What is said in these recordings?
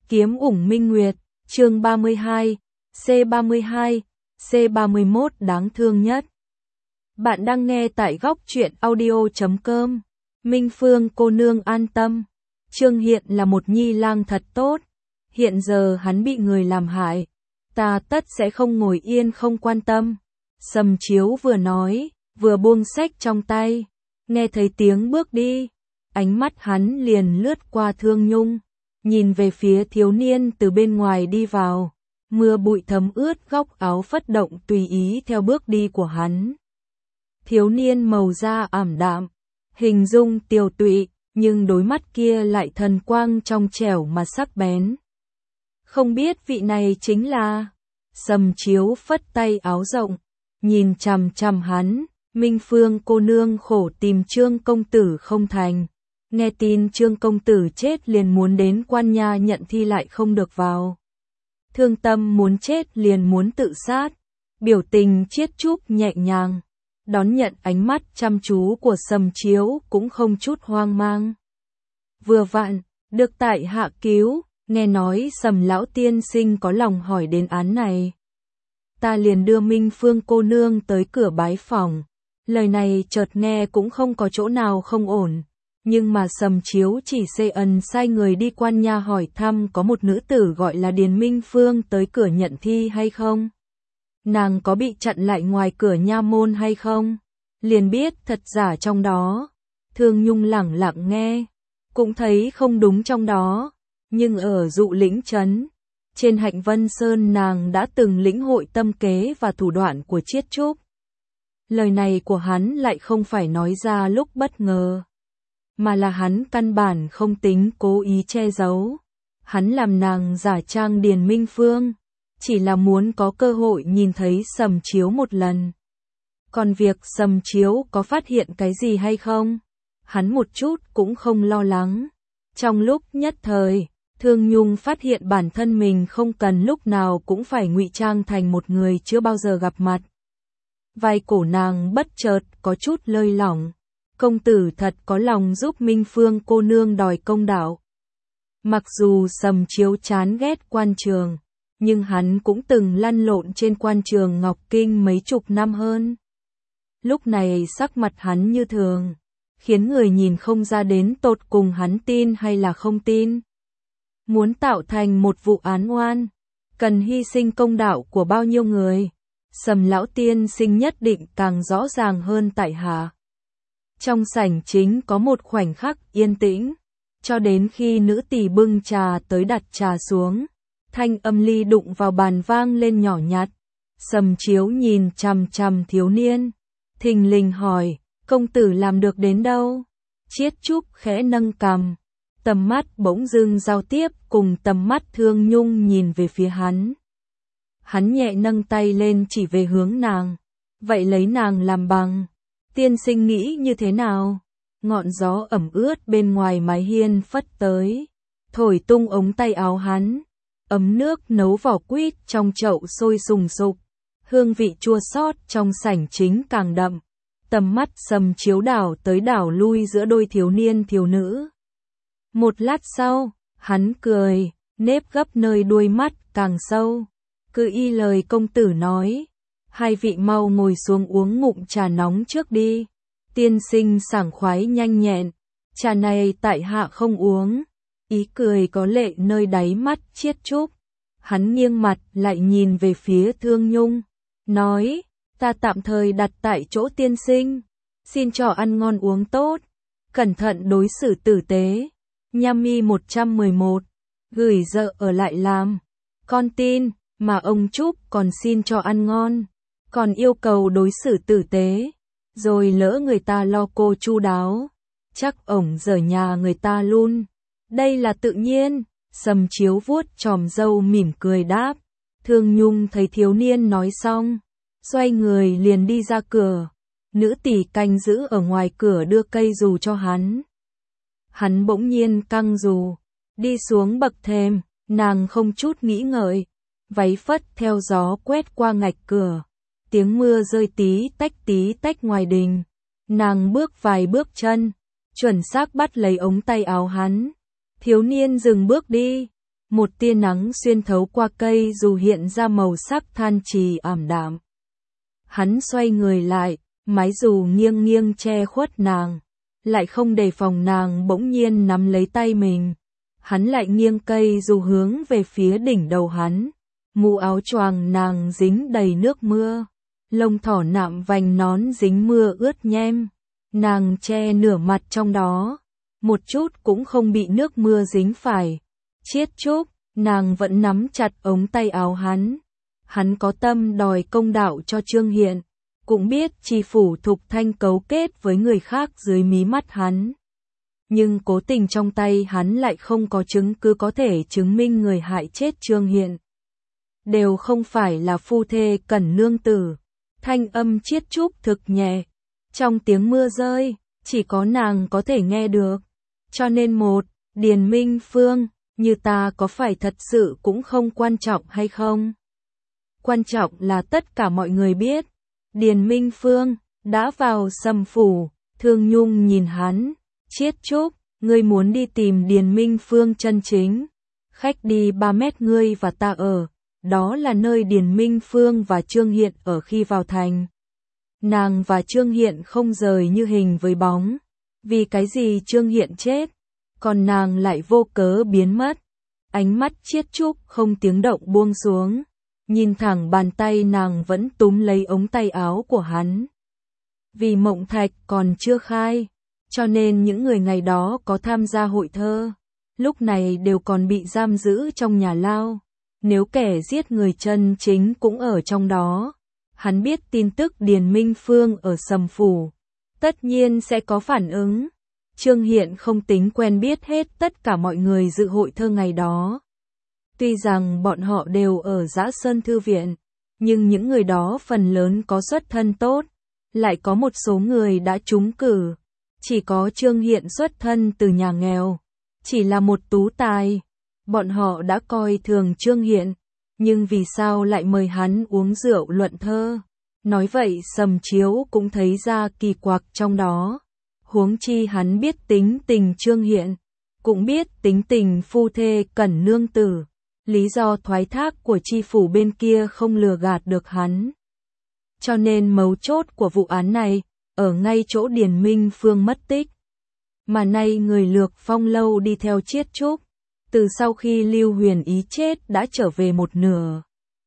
Kiếm ủng minh nguyệt, chương 32, C32, C31 đáng thương nhất. Bạn đang nghe tại góc truyện audio.com. Minh Phương cô nương an tâm. Trương Hiện là một nhi lang thật tốt. Hiện giờ hắn bị người làm hại. Ta tất sẽ không ngồi yên không quan tâm. Sầm Chiếu vừa nói, vừa buông sách trong tay. Nghe thấy tiếng bước đi. Ánh mắt hắn liền lướt qua Thương Nhung. Nhìn về phía thiếu niên từ bên ngoài đi vào. Mưa bụi thấm ướt góc áo phất động tùy ý theo bước đi của hắn. Thiếu niên màu da ảm đạm, hình dung tiều tụy, nhưng đôi mắt kia lại thần quang trong trẻo mà sắc bén. Không biết vị này chính là... Sầm Chiếu phất tay áo rộng, nhìn chằm chằm hắn. Minh Phương cô nương khổ tìm Trương công tử không thành. Nghe tin Trương công tử chết liền muốn đến Quan Nha nhận thi lại không được vào. Thương tâm muốn chết liền muốn tự sát. Biểu tình Chiết Trúc nhẹ nhàng, đón nhận ánh mắt chăm chú của Sầm Chiếu cũng không chút hoang mang. Vừa vặn, được tại hạ cứu, nghe nói Sầm lão tiên sinh có lòng hỏi đến án này. Ta liền đưa Minh Phương cô nương tới cửa bái phòng. Lời này chợt nghe cũng không có chỗ nào không ổn. Nhưng mà Sầm Chiếu chỉ sai người đi Quan Nha hỏi thăm có một nữ tử gọi là Điền Minh Phương tới cửa nhận thi hay không. Nàng có bị chặn lại ngoài cửa nha môn hay không? Liền biết thật giả trong đó. Thương Nhung lẳng lặng nghe, cũng thấy không đúng trong đó. Nhưng ở Dụ Lĩnh Trấn, trên Hạnh Vân Sơn nàng đã từng lĩnh hội tâm kế và thủ đoạn của Chiết Trúc. Lời này của hắn lại không phải nói ra lúc bất ngờ, mà là hắn căn bản không tính cố ý che giấu. Hắn làm nàng giả trang Điền Minh Phương, chỉ là muốn có cơ hội nhìn thấy Sầm Chiếu một lần. Còn việc Sầm Chiếu có phát hiện cái gì hay không, hắn một chút cũng không lo lắng. Trong lúc nhất thời, Thương Nhung phát hiện bản thân mình không cần lúc nào cũng phải ngụy trang thành một người chưa bao giờ gặp mặt. Vai cổ nàng bất chợt có chút lơi lỏng. Công tử thật có lòng giúp Minh Phương cô nương đòi công đạo. Mặc dù Sầm Chiếu chán ghét quan trường, nhưng hắn cũng từng lăn lộn trên quan trường Ngọc Kinh mấy chục năm hơn. Lúc này sắc mặt hắn như thường, khiến người nhìn không ra đến tột cùng hắn tin hay là không tin. Muốn tạo thành một vụ án oan, cần hy sinh công đạo của bao nhiêu người, Sầm lão tiên sinh nhất định càng rõ ràng hơn tại hạ. Trong sảnh chính có một khoảnh khắc yên tĩnh, cho đến khi nữ tỳ bưng trà tới đặt trà xuống, thanh âm ly đụng vào bàn vang lên nhỏ nhặt. Sầm Chiếu nhìn chằm chằm thiếu niên, thình lình hỏi, công tử làm được đến đâu? Chiết Trúc khẽ nâng cằm, tầm mắt bỗng dưng giao tiếp cùng tầm mắt Thương Nhung nhìn về phía hắn. Hắn nhẹ nâng tay lên chỉ về hướng nàng, vậy lấy nàng làm bằng. Tiên sinh nghĩ như thế nào? Ngọn gió ẩm ướt bên ngoài mái hiên phất tới, thổi tung ống tay áo hắn. Ấm nước nấu vỏ quýt trong chậu sôi sùng sục, hương vị chua xót trong sảnh chính càng đậm. Tầm mắt Sầm Chiếu đảo tới đảo lui giữa đôi thiếu niên thiếu nữ. Một lát sau, hắn cười, nếp gấp nơi đuôi mắt càng sâu. Cứ y lời công tử nói. Hai vị mau ngồi xuống uống ngụm trà nóng trước đi. Tiên sinh sảng khoái nhanh nhẹn. Trà này tại hạ không uống. Ý cười có lệ nơi đáy mắt Chiết Trúc. Hắn nghiêng mặt lại nhìn về phía Thương Nhung. Nói, ta tạm thời đặt tại chỗ tiên sinh. Xin cho ăn ngon uống tốt. Cẩn thận đối xử tử tế. Nham mi 111. Gửi vợ ở lại làm. Con tin, mà ông Trúc còn xin cho ăn ngon. Còn yêu cầu đối xử tử tế, rồi lỡ người ta lo cô chu đáo, chắc ổng dở nhà người ta luôn. Đây là tự nhiên. Sầm Chiếu vuốt chòm râu mỉm cười đáp. Thương Nhung thấy thiếu niên nói xong, xoay người liền đi ra cửa. Nữ tỳ canh giữ ở ngoài cửa đưa cây dù cho hắn. Hắn bỗng nhiên căng dù, đi xuống bậc thềm, nàng không chút nghĩ ngợi, váy phất theo gió quét qua ngạch cửa. Tiếng mưa rơi tí tách ngoài đình. Nàng bước vài bước chân, chuẩn xác bắt lấy ống tay áo hắn. Thiếu niên dừng bước đi, Một tia nắng xuyên thấu qua cây dù hiện ra màu sắc than trì ảm đạm. Hắn xoay người lại, mái dù nghiêng nghiêng che khuất nàng, lại không đề phòng nàng bỗng nhiên nắm lấy tay mình. Hắn lại nghiêng cây dù hướng về phía đỉnh đầu hắn, mũ áo choàng nàng dính đầy nước mưa, lông thỏ nạm vành nón dính mưa ướt nhem, nàng che nửa mặt trong đó, một chút cũng không bị nước mưa dính phải. Chiết Trúc, nàng vẫn nắm chặt ống tay áo hắn. Hắn có tâm đòi công đạo cho Trương Hiện, cũng biết Tri Phủ Thục Thanh cấu kết với người khác dưới mí mắt hắn. Nhưng cố tình trong tay hắn lại không có chứng cứ có thể chứng minh người hại chết Trương Hiện đều không phải là phu thê Cẩn nương tử. Thanh âm Chiết Trúc thực nhẹ, trong tiếng mưa rơi, chỉ có nàng có thể nghe được. Cho nên Điền Minh Phương, như ta có phải thật sự cũng không quan trọng hay không? Quan trọng là tất cả mọi người biết, Điền Minh Phương đã vào Sầm phủ. Thương Nhung nhìn hắn, Chiết Trúc, ngươi muốn đi tìm Điền Minh Phương chân chính. Khách đi 3 mét ngươi và ta ở, đó là nơi Điền Minh Phương và Trương Hiện ở khi vào thành. Nàng và Trương Hiện không rời như hình với bóng, vì cái gì Trương Hiện chết, còn nàng lại vô cớ biến mất. Ánh mắt Chiết Trúc không tiếng động buông xuống, nhìn thẳng bàn tay nàng vẫn túm lấy ống tay áo của hắn. Vì mộng thạch còn chưa khai, cho nên những người ngày đó có tham gia hội thơ, lúc này đều còn bị giam giữ trong nhà lao. Nếu kẻ giết người chân chính cũng ở trong đó, hắn biết tin tức Điền Minh Phương ở Sầm phủ, tất nhiên sẽ có phản ứng. Trương Hiện không tính quen biết hết tất cả mọi người dự hội thơ ngày đó. Tuy rằng bọn họ đều ở Dã Sơn Thư viện, nhưng những người đó phần lớn có xuất thân tốt, lại có một số người đã trúng cử. Chỉ có Trương Hiện xuất thân từ nhà nghèo, chỉ là một tú tài. Bọn họ đã coi thường Trương Hiện, nhưng vì sao lại mời hắn uống rượu luận thơ? Nói vậy Sầm Chiếu cũng thấy ra kỳ quặc trong đó. Huống chi hắn biết tính tình Trương Hiện, cũng biết tính tình phu thê Cẩn nương tử. Lý do thoái thác của tri phủ bên kia không lừa gạt được hắn. Cho nên mấu chốt của vụ án này, ở ngay chỗ Điền Minh Phương mất tích. Mà nay người Lược Phong lâu đi theo Chiết Trúc, từ sau khi Lưu Huyền Ý chết đã trở về một nửa.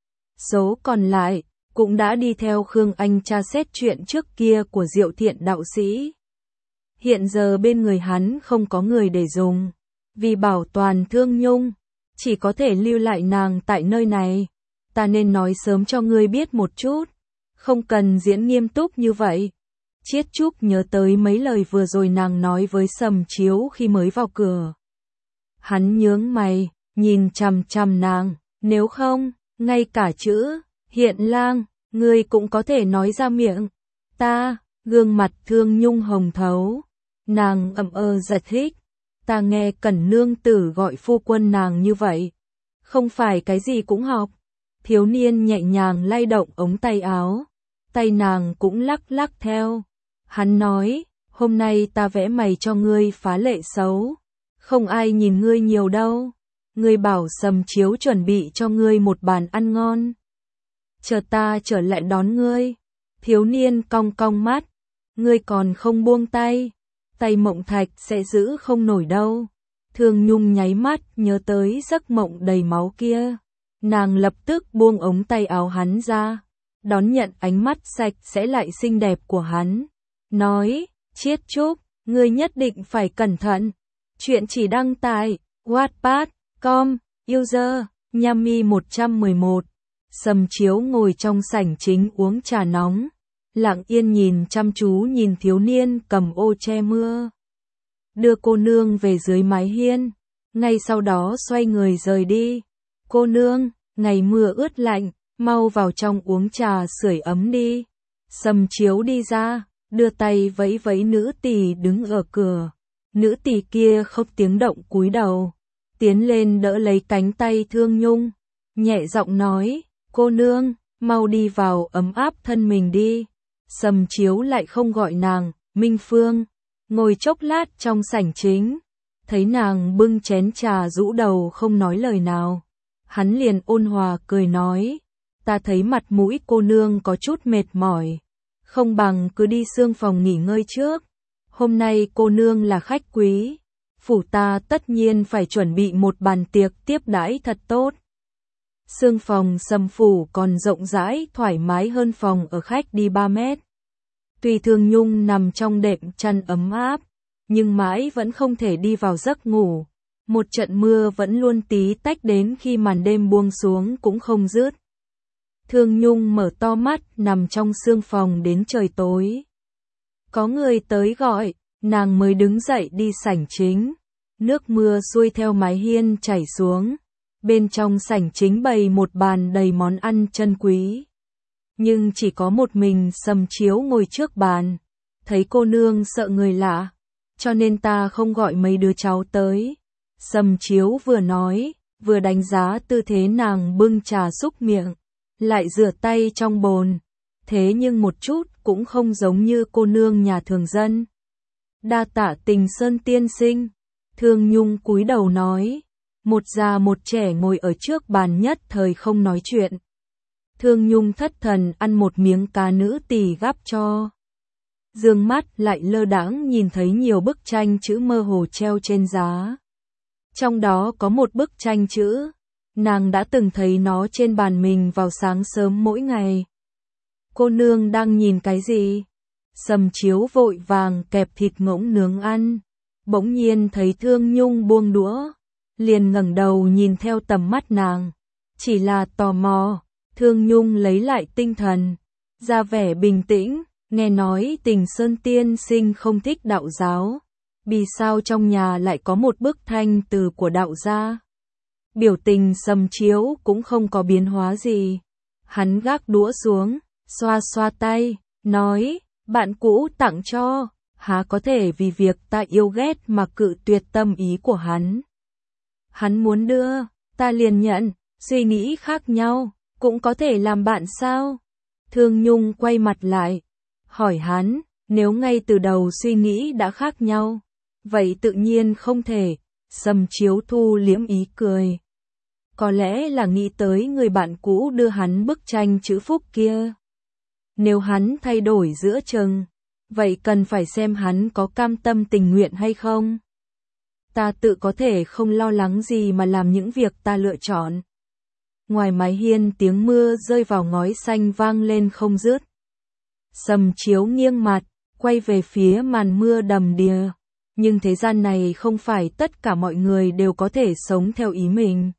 Số còn lại, cũng đã đi theo Khương Anh tra xét chuyện trước kia của Diệu Thiện đạo sĩ. Hiện giờ bên người hắn không có người để dùng, vì bảo toàn Thương Nhung, chỉ có thể lưu lại nàng tại nơi này. Ta nên nói sớm cho ngươi biết một chút, không cần diễn nghiêm túc như vậy. Chiết Trúc nhớ tới mấy lời vừa rồi nàng nói với Sầm Chiếu khi mới vào cửa. Hắn nhướng mày, nhìn chằm chằm nàng, nếu không, ngay cả chữ Hiện lang, ngươi cũng có thể nói ra miệng. Ta, gương mặt Thương Nhung hồng thấu, nàng giải thích. Ta nghe Cẩn nương tử gọi phu quân nàng như vậy, không phải cái gì cũng học. Thiếu niên nhẹ nhàng lay động ống tay áo, tay nàng cũng lắc lắc theo. Hắn nói, hôm nay ta vẽ mày cho ngươi phá lệ xấu, không ai nhìn ngươi nhiều đâu. Ngươi bảo Sầm Chiếu chuẩn bị cho ngươi một bàn ăn ngon, chờ ta trở lại đón ngươi. Thiếu niên cong cong mắt, ngươi còn không buông tay, tay mộng thạch sẽ giữ không nổi đâu. Thương Nhung nháy mắt nhớ tới giấc mộng đầy máu kia, nàng lập tức buông ống tay áo hắn ra, đón nhận ánh mắt sạch sẽ lại xinh đẹp của hắn, nói, Chiết Trúc, ngươi nhất định phải cẩn thận. Chuyện chỉ đăng tại Wattpad.com, user, Nhami 111. Sầm Chiếu ngồi trong sảnh chính uống trà nóng, lặng yên nhìn chăm chú nhìn thiếu niên cầm ô che mưa, đưa cô nương về dưới mái hiên, ngay sau đó xoay người rời đi. Cô nương, ngày mưa ướt lạnh, mau vào trong uống trà sưởi ấm đi. Sầm Chiếu đi ra, đưa tay vẫy vẫy nữ tỳ đứng ở cửa. Nữ tỳ kia không tiếng động cúi đầu, tiến lên đỡ lấy cánh tay Thương Nhung, nhẹ giọng nói, cô nương, mau đi vào ấm áp thân mình đi. Sầm Chiếu lại không gọi nàng, Minh Phương, ngồi chốc lát trong sảnh chính, Thấy nàng bưng chén trà rũ đầu không nói lời nào, hắn liền ôn hòa cười nói, ta thấy mặt mũi cô nương có chút mệt mỏi, không bằng cứ đi xương phòng nghỉ ngơi trước. Hôm nay cô nương là khách quý, phủ ta tất nhiên phải chuẩn bị một bàn tiệc tiếp đãi thật tốt. Xương phòng Sầm phủ còn rộng rãi thoải mái hơn phòng ở khách đi 3 mét. Tuy Thương Nhung nằm trong đệm chăn ấm áp, nhưng mãi vẫn không thể đi vào giấc ngủ. Một trận mưa vẫn luôn tí tách đến khi màn đêm buông xuống cũng không dứt. Thương Nhung mở to mắt nằm trong xương phòng đến trời tối. Có người tới gọi, nàng mới đứng dậy đi sảnh chính. Nước mưa xuôi theo mái hiên chảy xuống. Bên trong sảnh chính bày một bàn đầy món ăn chân quý. Nhưng chỉ có một mình Sầm Chiếu ngồi trước bàn. Thấy cô nương sợ người lạ, cho nên ta không gọi mấy đứa cháu tới. Sầm Chiếu vừa nói, vừa đánh giá tư thế nàng bưng trà xúc miệng, lại rửa tay trong bồn. Thế nhưng một chút cũng không giống như cô nương nhà thường dân. Đa tạ Tình Sơn tiên sinh. Thương Nhung cúi đầu nói. Một già một trẻ ngồi ở trước bàn nhất thời không nói chuyện. Thương Nhung thất thần ăn một miếng cá nữ tỳ gắp cho. Dương mắt lại lơ đãng nhìn thấy nhiều bức tranh chữ mơ hồ treo trên giá. Trong đó có một bức tranh chữ, nàng đã từng thấy nó trên bàn mình vào sáng sớm mỗi ngày. Cô nương đang nhìn cái gì? Sầm Chiếu vội vàng kẹp thịt ngỗng nướng ăn, bỗng nhiên thấy Thương Nhung buông đũa, liền ngẩng đầu nhìn theo tầm mắt nàng, chỉ là tò mò. Thương Nhung lấy lại tinh thần, ra vẻ bình tĩnh, nghe nói Tình Sơn tiên sinh không thích đạo giáo, vì sao trong nhà lại có một bức thanh từ của đạo gia? Biểu tình Sầm Chiếu cũng không có biến hóa gì. Hắn gác đũa xuống, xoa xoa tay, nói, bạn cũ tặng cho, há có thể vì việc ta yêu ghét mà cự tuyệt tâm ý của hắn. Hắn muốn đưa, ta liền nhận, suy nghĩ khác nhau, cũng có thể làm bạn sao? Thương Nhung quay mặt lại, hỏi hắn, nếu ngay từ đầu suy nghĩ đã khác nhau, vậy tự nhiên không thể. Sầm Chiếu thu liễm ý cười. Có lẽ là nghĩ tới người bạn cũ đưa hắn bức tranh chữ phúc kia. Nếu hắn thay đổi giữa chừng, vậy cần phải xem hắn có cam tâm tình nguyện hay không. Ta tự có thể không lo lắng gì mà làm những việc ta lựa chọn. Ngoài mái hiên tiếng mưa rơi vào ngói xanh vang lên không dứt. Sầm Chiếu nghiêng mặt, quay về phía màn mưa đầm đìa. Nhưng thế gian này không phải tất cả mọi người đều có thể sống theo ý mình.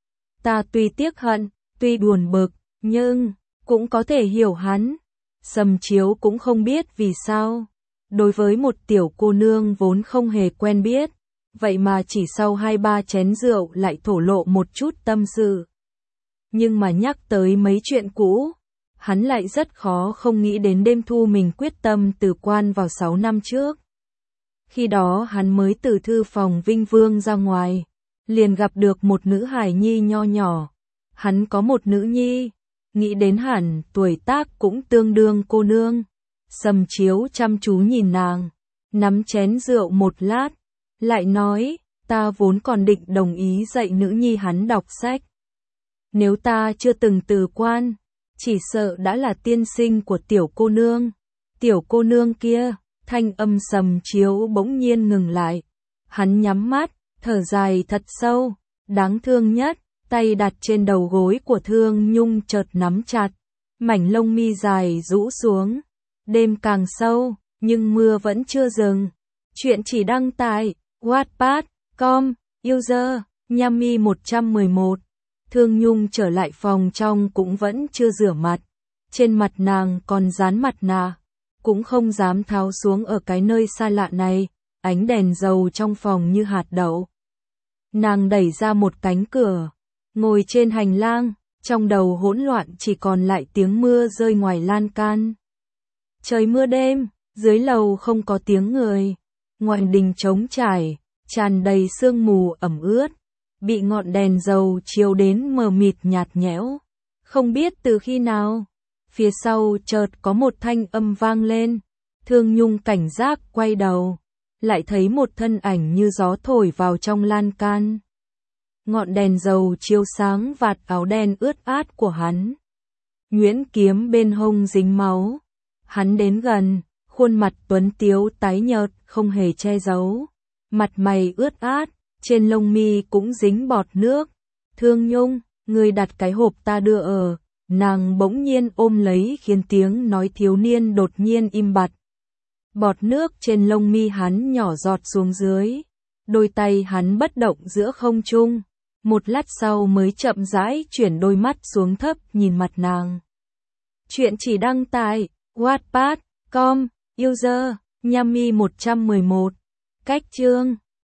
Ta tuy tiếc hận, tuy buồn bực, nhưng cũng có thể hiểu hắn. Sầm Chiếu cũng không biết vì sao. Đối với một tiểu cô nương vốn không hề quen biết, vậy mà chỉ sau 2-3 chén rượu lại thổ lộ một chút tâm sự. Nhưng mà nhắc tới mấy chuyện cũ, hắn lại rất khó không nghĩ đến đêm thu mình quyết tâm từ quan vào 6 năm trước. Khi đó hắn mới từ thư phòng Vinh Vương ra ngoài, liền gặp được một nữ hài nhi nho nhỏ. Hắn có một nữ nhi, nghĩ đến hẳn tuổi tác cũng tương đương cô nương. Sầm Chiếu chăm chú nhìn nàng, nắm chén rượu một lát, lại nói, ta vốn còn định đồng ý dạy nữ nhi hắn đọc sách. Nếu ta chưa từng từ quan, chỉ sợ đã là tiên sinh của tiểu cô nương. Tiểu cô nương kia, thanh âm Sầm Chiếu bỗng nhiên ngừng lại. Hắn nhắm mắt, thở dài thật sâu, đáng thương nhất, tay đặt trên đầu gối của Thương Nhung chợt nắm chặt, mảnh lông mi dài rũ xuống. Đêm càng sâu, nhưng mưa vẫn chưa dừng. Chuyện chỉ đăng tại Wattpad.com, user, Yami 111. Thương Nhung trở lại phòng trong cũng vẫn chưa rửa mặt. Trên mặt nàng còn dán mặt nạ, cũng không dám tháo xuống ở cái nơi xa lạ này, ánh đèn dầu trong phòng như hạt đậu. Nàng đẩy ra một cánh cửa, ngồi trên hành lang, trong đầu hỗn loạn chỉ còn lại tiếng mưa rơi ngoài lan can. Trời mưa đêm, dưới lầu không có tiếng người, ngoại đình trống trải, tràn đầy sương mù ẩm ướt, bị ngọn đèn dầu chiếu đến mờ mịt nhạt nhẽo. Không biết từ khi nào, phía sau chợt có một thanh âm vang lên. Thương Nhung cảnh giác quay đầu, lại thấy một thân ảnh như gió thổi vào trong lan can. Ngọn đèn dầu chiếu sáng vạt áo đen ướt át của hắn. Nhuyễn kiếm bên hông dính máu. Hắn đến gần, khuôn mặt tuấn tiếu tái nhợt, không hề che giấu. Mặt mày ướt át, trên lông mi cũng dính bọt nước. Thương Nhung, ngươi đặt cái hộp ta đưa ở. Nàng bỗng nhiên ôm lấy khiến tiếng nói thiếu niên đột nhiên im bặt. Bọt nước trên lông mi hắn nhỏ giọt xuống dưới. Đôi tay hắn bất động giữa không trung. Một lát sau mới chậm rãi chuyển đôi mắt xuống thấp nhìn mặt nàng. Chuyện chỉ đăng tại Wattpad.com, user Nhami 111. Cách chương